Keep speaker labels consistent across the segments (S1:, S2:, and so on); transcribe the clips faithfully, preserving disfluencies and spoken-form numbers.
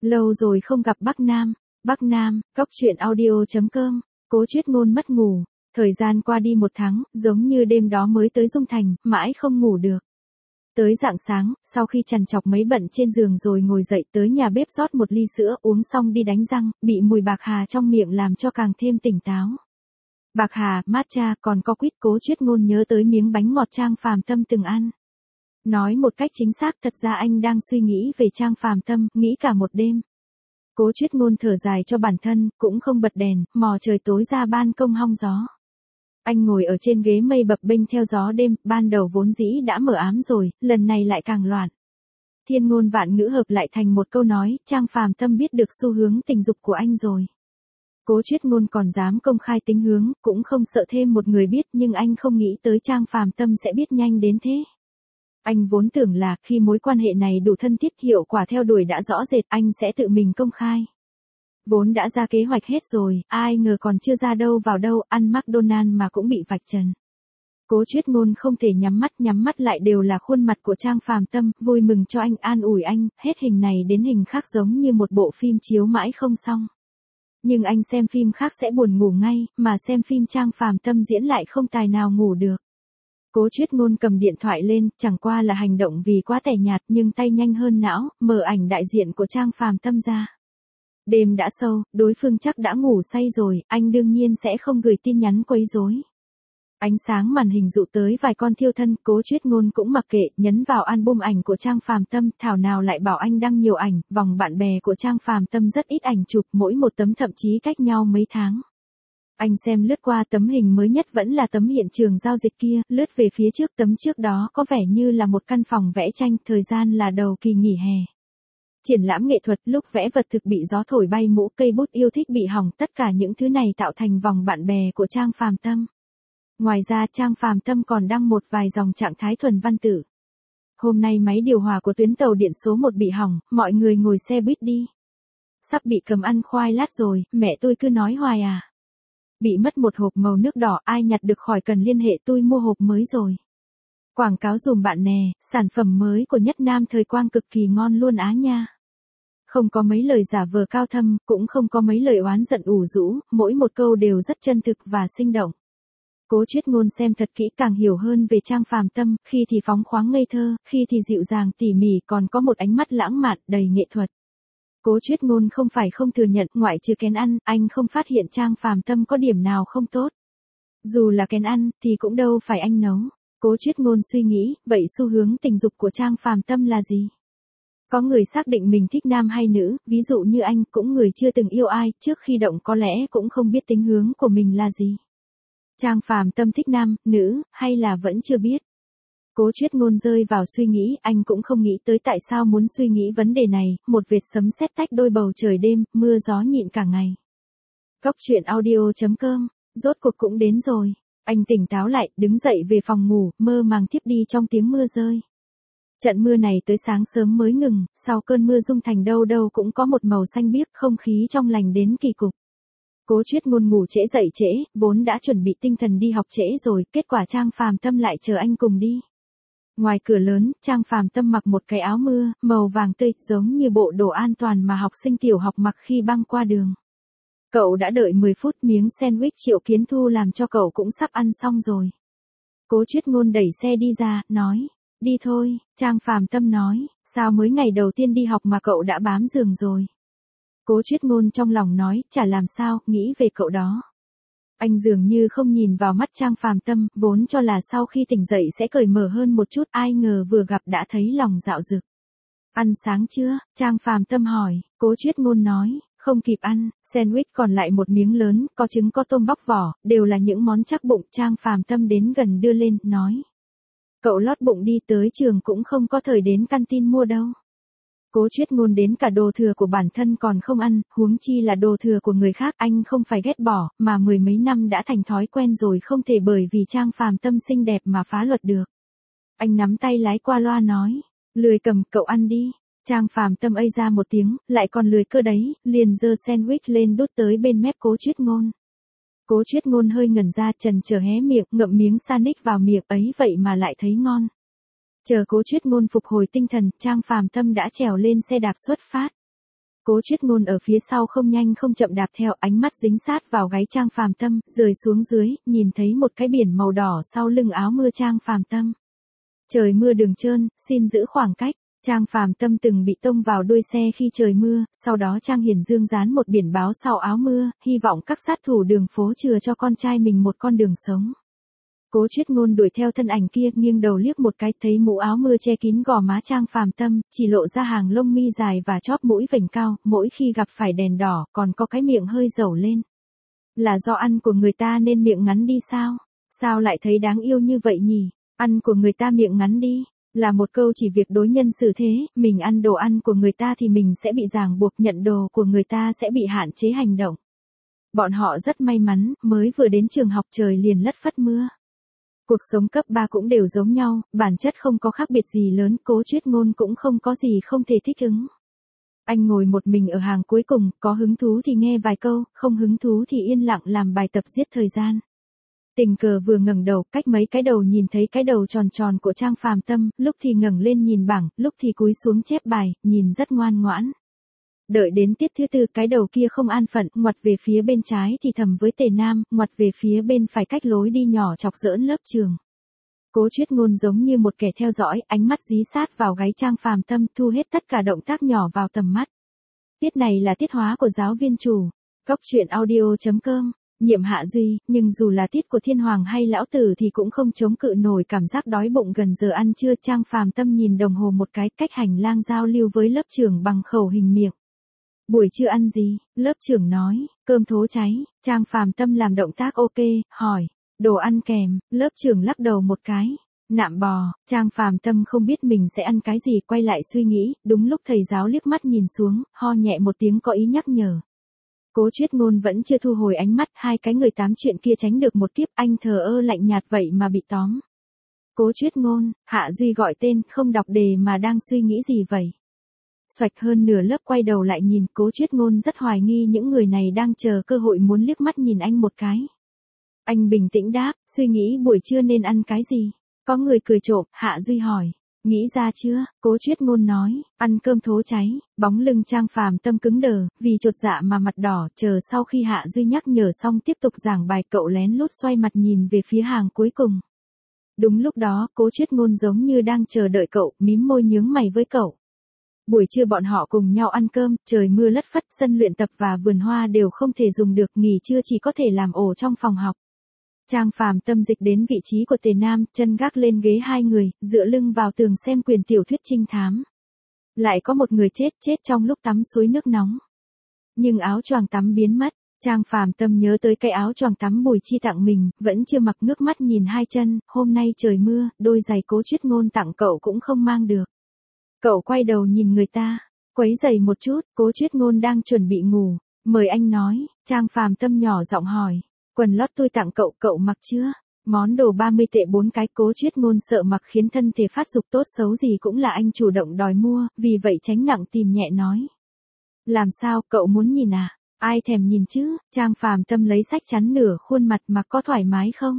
S1: Lâu rồi không gặp Bắc Nam. Bắc Nam, cóc truyện audio chấm com. Cố Chuyết Ngôn mất ngủ. Thời gian qua đi một tháng, giống như đêm đó mới tới Dung Thành, mãi không ngủ được. Tới rạng sáng, sau khi trằn trọc mấy bận trên giường rồi ngồi dậy tới nhà bếp rót một ly sữa uống xong đi đánh răng, bị mùi bạc hà trong miệng làm cho càng thêm tỉnh táo. Bạc hà, matcha, còn có quýt. Cố Chuyết Ngôn nhớ tới miếng bánh ngọt Trang Phàm Tâm từng ăn. Nói một cách chính xác, thật ra anh đang suy nghĩ về Trang Phàm Tâm, nghĩ cả một đêm. Cố Chuyết Ngôn thở dài cho bản thân, cũng không bật đèn, mò trời tối ra ban công hong gió. Anh ngồi ở trên ghế mây bập bênh theo gió đêm, ban đầu vốn dĩ đã mờ ám rồi, lần này lại càng loạn. Thiên ngôn vạn ngữ hợp lại thành một câu nói, Trang Phàm Tâm biết được xu hướng tình dục của anh rồi. Cố Chuyết Ngôn còn dám công khai tính hướng, cũng không sợ thêm một người biết, nhưng anh không nghĩ tới Trang Phàm Tâm sẽ biết nhanh đến thế. Anh vốn tưởng là khi mối quan hệ này đủ thân thiết, hiệu quả theo đuổi đã rõ rệt, anh sẽ tự mình công khai. Vốn đã ra kế hoạch hết rồi, ai ngờ còn chưa ra đâu vào đâu, ăn McDonald mà cũng bị vạch trần. Cố Chuyết Ngôn không thể nhắm mắt, nhắm mắt lại đều là khuôn mặt của Trang Phàm Tâm, vui mừng cho anh, an ủi anh, hết hình này đến hình khác giống như một bộ phim chiếu mãi không xong. Nhưng anh xem phim khác sẽ buồn ngủ ngay, mà xem phim Trang Phàm Tâm diễn lại không tài nào ngủ được. Cố Chuyết Ngôn cầm điện thoại lên, chẳng qua là hành động vì quá tẻ nhạt nhưng tay nhanh hơn não, mở ảnh đại diện của Trang Phàm Tâm ra. Đêm đã sâu, đối phương chắc đã ngủ say rồi, anh đương nhiên sẽ không gửi tin nhắn quấy rối. Ánh sáng màn hình dụ tới vài con thiêu thân, Cố Chuyết Ngôn cũng mặc kệ, nhấn vào album ảnh của Trang Phàm Tâm, thảo nào lại bảo anh đăng nhiều ảnh, vòng bạn bè của Trang Phàm Tâm rất ít ảnh chụp, mỗi một tấm thậm chí cách nhau mấy tháng. Anh xem lướt qua tấm hình mới nhất vẫn là tấm hiện trường giao dịch kia, lướt về phía trước tấm trước đó có vẻ như là một căn phòng vẽ tranh, thời gian là đầu kỳ nghỉ hè. Triển lãm nghệ thuật, lúc vẽ vật thực bị gió thổi bay, mũ cây bút yêu thích bị hỏng, tất cả những thứ này tạo thành vòng bạn bè của Trang Phàm Tâm. Ngoài ra Trang Phàm Tâm còn đăng một vài dòng trạng thái thuần văn tử. Hôm nay máy điều hòa của tuyến tàu điện số một bị hỏng, mọi người ngồi xe buýt đi. Sắp bị cầm ăn khoai lát rồi, mẹ tôi cứ nói hoài à. Bị mất một hộp màu nước đỏ, ai nhặt được khỏi cần liên hệ tôi mua hộp mới rồi. Quảng cáo dùm bạn nè, sản phẩm mới của Nhất Nam thời quang cực kỳ ngon luôn á nha. Không có mấy lời giả vờ cao thâm, cũng không có mấy lời oán giận ủ rũ, mỗi một câu đều rất chân thực và sinh động. Cố Chuyết Ngôn xem thật kỹ càng hiểu hơn về Trang Phàm Tâm, khi thì phóng khoáng ngây thơ, khi thì dịu dàng tỉ mỉ, còn có một ánh mắt lãng mạn, đầy nghệ thuật. Cố Chuyết Ngôn không phải không thừa nhận, ngoại trừ kén ăn, anh không phát hiện Trang Phàm Tâm có điểm nào không tốt. Dù là kén ăn, thì cũng đâu phải anh nấu. Cố Chuyết Ngôn suy nghĩ, vậy xu hướng tình dục của Trang Phàm Tâm là gì? Có người xác định mình thích nam hay nữ, ví dụ như anh, cũng người chưa từng yêu ai, trước khi động có lẽ cũng không biết tính hướng của mình là gì. Trang Phàm Tâm thích nam, nữ, hay là vẫn chưa biết? Cố Chuyết Ngôn rơi vào suy nghĩ, anh cũng không nghĩ tới tại sao muốn suy nghĩ vấn đề này, một vệt sấm sét tách đôi bầu trời đêm, mưa gió nhịn cả ngày. Cóc truyện audio chấm com, rốt cuộc cũng đến rồi. Anh tỉnh táo lại, đứng dậy về phòng ngủ, mơ màng thiếp đi trong tiếng mưa rơi. Trận mưa này tới sáng sớm mới ngừng, sau cơn mưa Dung Thành đâu đâu cũng có một màu xanh biếc, không khí trong lành đến kỳ cục. Cố Chuyết Ngôn ngủ trễ dậy trễ, vốn đã chuẩn bị tinh thần đi học trễ rồi, kết quả Trang Phàm Tâm lại chờ anh cùng đi. Ngoài cửa lớn, Trang Phàm Tâm mặc một cái áo mưa, màu vàng tươi, giống như bộ đồ an toàn mà học sinh tiểu học mặc khi băng qua đường. Cậu đã đợi mười phút, miếng sandwich Triệu Kiến Thu làm cho cậu cũng sắp ăn xong rồi. Cố Chuyết Ngôn đẩy xe đi ra, nói, đi thôi. Trang Phàm Tâm nói, sao mới ngày đầu tiên đi học mà cậu đã bám giường rồi. Cố Chuyết Ngôn trong lòng nói, chả làm sao, nghĩ về cậu đó. Anh dường như không nhìn vào mắt Trang Phàm Tâm, vốn cho là sau khi tỉnh dậy sẽ cởi mở hơn một chút, ai ngờ vừa gặp đã thấy lòng dạo dực. Ăn sáng chưa? Trang Phàm Tâm hỏi. Cố Chuyết Ngôn nói, không kịp ăn, sandwich còn lại một miếng lớn, có trứng có tôm bóc vỏ, đều là những món chắc bụng. Trang Phàm Tâm đến gần đưa lên, nói. Cậu lót bụng đi, tới trường cũng không có thời đến canteen mua đâu. Cố Chuyết Ngôn đến cả đồ thừa của bản thân còn không ăn, huống chi là đồ thừa của người khác, anh không phải ghét bỏ, mà mười mấy năm đã thành thói quen rồi, không thể bởi vì Trang Phàm Tâm xinh đẹp mà phá luật được. Anh nắm tay lái qua loa nói, lười cầm, cậu ăn đi. Trang Phàm Tâm ây ra một tiếng, lại còn lười cơ đấy, liền giơ sandwich lên đút tới bên mép Cố Chuyết Ngôn. Cố Chuyết Ngôn hơi ngẩn ra, chần chờ hé miệng, ngậm miếng sandwich vào miệng, ấy vậy mà lại thấy ngon. Chờ Cố Chuyết Ngôn phục hồi tinh thần, Trang Phàm Tâm đã trèo lên xe đạp xuất phát. Cố Chuyết Ngôn ở phía sau không nhanh không chậm đạp theo, ánh mắt dính sát vào gáy Trang Phàm Tâm, rời xuống dưới, nhìn thấy một cái biển màu đỏ sau lưng áo mưa Trang Phàm Tâm. Trời mưa đường trơn, xin giữ khoảng cách. Trang Phàm Tâm từng bị tông vào đuôi xe khi trời mưa, sau đó Trang Hiền Dương dán một biển báo sau áo mưa, hy vọng các sát thủ đường phố chừa cho con trai mình một con đường sống. Cố Chuyết Ngôn đuổi theo thân ảnh kia, nghiêng đầu liếc một cái, thấy mũ áo mưa che kín gò má Trang Phàm Tâm, chỉ lộ ra hàng lông mi dài và chóp mũi vểnh cao, mỗi khi gặp phải đèn đỏ, còn có cái miệng hơi dẩu lên. Là do ăn của người ta nên miệng ngắn đi sao? Sao lại thấy đáng yêu như vậy nhỉ? Ăn của người ta miệng ngắn đi, là một câu chỉ việc đối nhân xử thế, mình ăn đồ ăn của người ta thì mình sẽ bị ràng buộc, nhận đồ của người ta sẽ bị hạn chế hành động. Bọn họ rất may mắn, mới vừa đến trường học trời liền lất phất mưa. Cuộc sống cấp ba cũng đều giống nhau, bản chất không có khác biệt gì lớn, Cố Chuyết Ngôn cũng không có gì không thể thích ứng. Anh ngồi một mình ở hàng cuối cùng, có hứng thú thì nghe vài câu, không hứng thú thì yên lặng làm bài tập giết thời gian. Tình cờ vừa ngẩng đầu, cách mấy cái đầu nhìn thấy cái đầu tròn tròn của Trang Phàm Tâm, lúc thì ngẩng lên nhìn bảng, lúc thì cúi xuống chép bài, nhìn rất ngoan ngoãn. Đợi đến tiết thứ tư, cái đầu kia không an phận, ngoặt về phía bên trái thì thầm với Tề Nam, ngoặt về phía bên phải cách lối đi nhỏ chọc giỡn lớp trường. Cố Chuyết Ngôn giống như một kẻ theo dõi, ánh mắt dí sát vào gáy Trang Phàm Tâm, thu hết tất cả động tác nhỏ vào tầm mắt. Tiết này là tiết hóa của giáo viên chủ. Cóc truyện audio chấm com. Nhiệm Hạ Duy, nhưng dù là tiết của thiên hoàng hay lão tử thì cũng không chống cự nổi cảm giác đói bụng gần giờ ăn trưa. Trang Phàm Tâm nhìn đồng hồ một cái, cách hành lang giao lưu với lớp trưởng bằng khẩu hình miệng. Buổi trưa ăn gì? Lớp trưởng nói, cơm thố cháy. Trang Phàm Tâm làm động tác ok, hỏi, đồ ăn kèm. Lớp trưởng lắc đầu một cái, nạm bò. Trang Phàm Tâm không biết mình sẽ ăn cái gì, quay lại suy nghĩ, đúng lúc thầy giáo liếc mắt nhìn xuống, ho nhẹ một tiếng có ý nhắc nhở. Cố Chuyết Ngôn vẫn chưa thu hồi ánh mắt, hai cái người tám chuyện kia tránh được một kiếp, anh thờ ơ lạnh nhạt vậy mà bị tóm. Cố Chuyết Ngôn, Hạ Duy gọi tên, không đọc đề mà đang suy nghĩ gì vậy? Xoạch hơn nửa lớp quay đầu lại nhìn, Cố Chuyết Ngôn rất hoài nghi những người này đang chờ cơ hội muốn liếc mắt nhìn anh một cái. Anh bình tĩnh đáp, suy nghĩ buổi trưa nên ăn cái gì? Có người cười trộm, Hạ Duy hỏi. Nghĩ ra chưa? Cố Chuyết Ngôn nói, ăn cơm thố cháy. Bóng lưng Trang Phàm Tâm cứng đờ, vì chột dạ mà mặt đỏ, chờ sau khi Hạ Duy nhắc nhở xong tiếp tục giảng bài, cậu lén lút xoay mặt nhìn về phía hàng cuối cùng. Đúng lúc đó, Cố Chuyết Ngôn giống như đang chờ đợi cậu, mím môi nhướng mày với cậu. Buổi trưa bọn họ cùng nhau ăn cơm, trời mưa lất phất, sân luyện tập và vườn hoa đều không thể dùng được, nghỉ trưa chỉ có thể làm ổ trong phòng học. Trang Phàm Tâm dịch đến vị trí của Tề Nam, chân gác lên ghế hai người, dựa lưng vào tường xem quyển tiểu thuyết trinh thám. Lại có một người chết, chết trong lúc tắm suối nước nóng. Nhưng áo choàng tắm biến mất, Trang Phàm Tâm nhớ tới cái áo choàng tắm Bùi Chi tặng mình, vẫn chưa mặc, ngước mắt nhìn hai chân, hôm nay trời mưa, đôi giày Cố Chuyết Ngôn tặng cậu cũng không mang được. Cậu quay đầu nhìn người ta, quấy giày một chút, Cố Chuyết Ngôn đang chuẩn bị ngủ, mời anh nói. Trang Phàm Tâm nhỏ giọng hỏi. Quần lót tôi tặng cậu, cậu mặc chưa? Món đồ ba mươi tệ bốn cái. Cố Chuyết Ngôn sợ mặc khiến thân thể phát dục, tốt xấu gì cũng là anh chủ động đòi mua, vì vậy tránh nặng tìm nhẹ nói. Làm sao, cậu muốn nhìn à? Ai thèm nhìn chứ? Trang Phàm Tâm lấy sách chắn nửa khuôn mặt, mà có thoải mái không?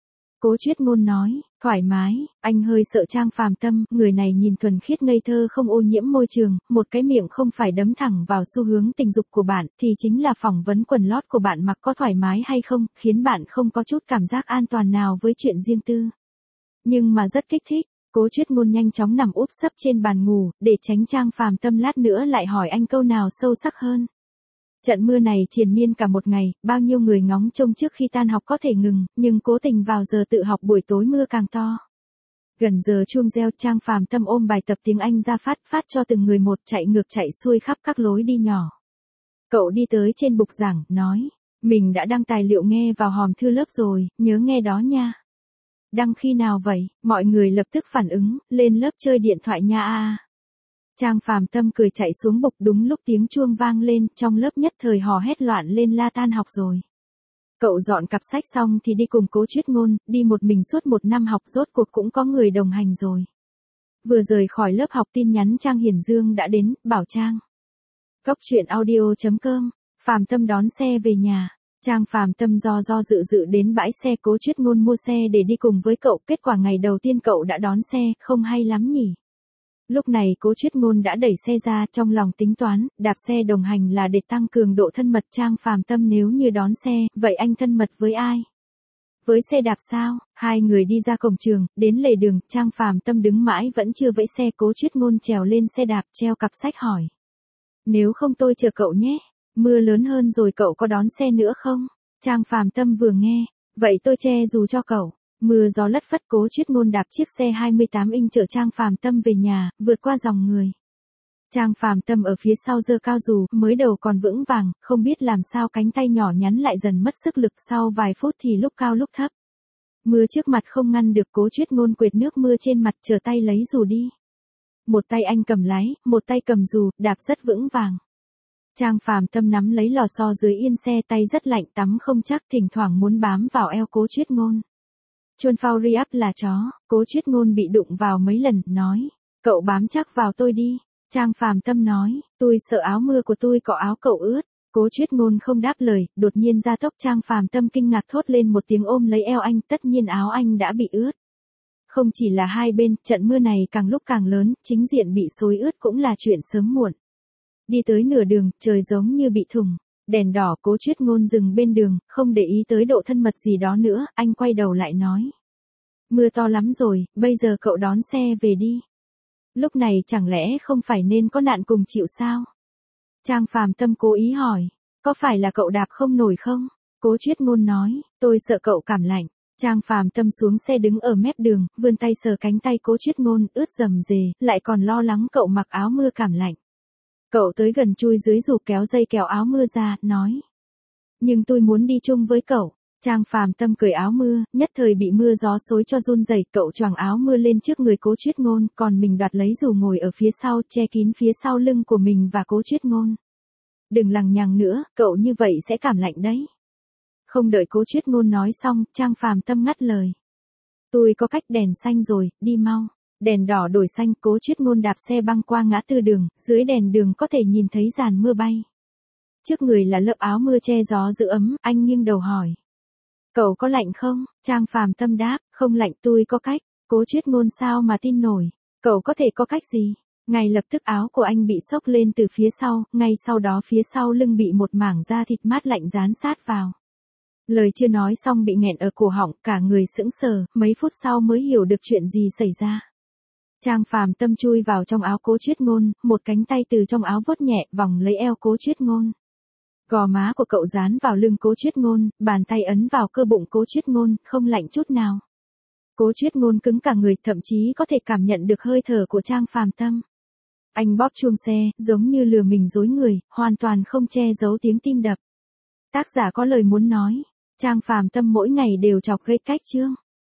S1: Cố Chuyết Ngôn nói, thoải mái. Anh hơi sợ Trang Phàm Tâm, người này nhìn thuần khiết ngây thơ không ô nhiễm môi trường, một cái miệng không phải đấm thẳng vào xu hướng tình dục của bạn, thì chính là phỏng vấn quần lót của bạn mặc có thoải mái hay không, khiến bạn không có chút cảm giác an toàn nào với chuyện riêng tư. Nhưng mà rất kích thích. Cố Chuyết Ngôn nhanh chóng nằm úp sấp trên bàn ngủ, để tránh Trang Phàm Tâm lát nữa lại hỏi anh câu nào sâu sắc hơn. Trận mưa này triền miên cả một ngày, bao nhiêu người ngóng trông trước khi tan học có thể ngừng, nhưng cố tình vào giờ tự học buổi tối mưa càng to. Gần giờ chuông reo, Trang Phàm Tâm ôm bài tập tiếng Anh ra phát phát cho từng người một, chạy ngược chạy xuôi khắp các lối đi nhỏ. Cậu đi tới trên bục giảng, nói, mình đã đăng tài liệu nghe vào hòm thư lớp rồi, nhớ nghe đó nha. Đăng khi nào vậy? Mọi người lập tức phản ứng, lên lớp chơi điện thoại nha a. Trang Phàm Tâm cười chạy xuống bục, đúng lúc tiếng chuông vang lên, trong lớp nhất thời hò hét loạn lên la tan học rồi. Cậu dọn cặp sách xong thì đi cùng Cố Chuyết Ngôn, đi một mình suốt một năm học rốt cuộc cũng có người đồng hành rồi. Vừa rời khỏi lớp học tin nhắn Trang Hiền Dương đã đến, bảo Trang. Cóc truyện audio chấm com, Phàm Tâm đón xe về nhà. Trang Phàm Tâm do do dự dự đến bãi xe, Cố Chuyết Ngôn mua xe để đi cùng với cậu, kết quả ngày đầu tiên cậu đã đón xe, không hay lắm nhỉ. Lúc này Cố Chuyết Ngôn đã đẩy xe ra, trong lòng tính toán, đạp xe đồng hành là để tăng cường độ thân mật. Trang Phàm Tâm nếu như đón xe, vậy anh thân mật với ai? Với xe đạp sao? Hai người đi ra cổng trường, đến lề đường, Trang Phàm Tâm đứng mãi vẫn chưa vẫy xe. Cố Chuyết Ngôn trèo lên xe đạp, treo cặp sách hỏi. Nếu không tôi chờ cậu nhé, mưa lớn hơn rồi cậu có đón xe nữa không? Trang Phàm Tâm vừa nghe, vậy tôi che dù cho cậu. Mưa gió lất phất. Cố Chuyết Ngôn đạp chiếc xe hai mươi tám inch chở Trang Phàm Tâm về nhà, vượt qua dòng người. Trang Phàm Tâm ở phía sau giơ cao dù, mới đầu còn vững vàng, không biết làm sao cánh tay nhỏ nhắn lại dần mất sức lực, sau vài phút thì lúc cao lúc thấp. Mưa trước mặt không ngăn được. Cố Chuyết Ngôn quệt nước mưa trên mặt, trở tay lấy dù đi. Một tay anh cầm lái, một tay cầm dù, đạp rất vững vàng. Trang Phàm Tâm nắm lấy lò xo dưới yên xe, tay rất lạnh, tắm không chắc, thỉnh thoảng muốn bám vào eo Cố Chuyết Ngôn. Chuôn phao ri ắp là chó. Cố Chuyết Ngôn bị đụng vào mấy lần, nói, cậu bám chắc vào tôi đi. Trang Phàm Tâm nói, tôi sợ áo mưa của tôi cọ áo cậu ướt. Cố Chuyết Ngôn không đáp lời, đột nhiên gia tốc. Trang Phàm Tâm kinh ngạc thốt lên một tiếng, ôm lấy eo anh, tất nhiên áo anh đã bị ướt. Không chỉ là hai bên, trận mưa này càng lúc càng lớn, chính diện bị xối ướt cũng là chuyện sớm muộn. Đi tới nửa đường, trời giống như bị thủng. Đèn đỏ. Cố Chuyết Ngôn dừng bên đường, không để ý tới độ thân mật gì đó nữa, anh quay đầu lại nói. Mưa to lắm rồi, bây giờ cậu đón xe về đi. Lúc này chẳng lẽ không phải nên có nạn cùng chịu sao? Trang Phàm Tâm cố ý hỏi, có phải là cậu đạp không nổi không? Cố Chuyết Ngôn nói, tôi sợ cậu cảm lạnh. Trang Phàm Tâm xuống xe đứng ở mép đường, vươn tay sờ cánh tay Cố Chuyết Ngôn, ướt rầm rề, lại còn lo lắng cậu mặc áo mưa cảm lạnh. Cậu tới gần chui dưới dù, kéo dây kéo áo mưa ra, nói. Nhưng tôi muốn đi chung với cậu. Trang Phàm Tâm cởi áo mưa, nhất thời bị mưa gió xối cho run rẩy. Cậu choàng áo mưa lên trước người Cố Chuyết Ngôn, còn mình đoạt lấy dù ngồi ở phía sau, che kín phía sau lưng của mình và Cố Chuyết Ngôn. Đừng lằng nhằng nữa, cậu như vậy sẽ cảm lạnh đấy. Không đợi Cố Chuyết Ngôn nói xong, Trang Phàm Tâm ngắt lời. Tôi có cách. Đèn xanh rồi, đi mau. Đèn đỏ đổi xanh. Cố Chuyết Ngôn đạp xe băng qua ngã tư đường, dưới đèn đường có thể nhìn thấy dàn mưa bay. Trước người là lớp áo mưa che gió giữ ấm, anh nghiêng đầu hỏi. Cậu có lạnh không? Trang Phàm Tâm đáp, không lạnh, tôi có cách. Cố Chuyết Ngôn sao mà tin nổi. Cậu có thể có cách gì? Ngay lập tức áo của anh bị xốc lên từ phía sau, ngay sau đó phía sau lưng bị một mảng da thịt mát lạnh dán sát vào. Lời chưa nói xong bị nghẹn ở cổ họng, cả người sững sờ, mấy phút sau mới hiểu được chuyện gì xảy ra. Trang Phàm Tâm chui vào trong áo Cố Chuyết Ngôn, một cánh tay từ trong áo vuốt nhẹ, vòng lấy eo Cố Chuyết Ngôn. Gò má của cậu dán vào lưng Cố Chuyết Ngôn, bàn tay ấn vào cơ bụng Cố Chuyết Ngôn, không lạnh chút nào. Cố Chuyết Ngôn cứng cả người, thậm chí có thể cảm nhận được hơi thở của Trang Phàm Tâm. Anh bóp chuông xe, giống như lừa mình dối người, hoàn toàn không che giấu tiếng tim đập. Tác giả có lời muốn nói. Trang Phàm Tâm mỗi ngày đều chọc gây cách chương.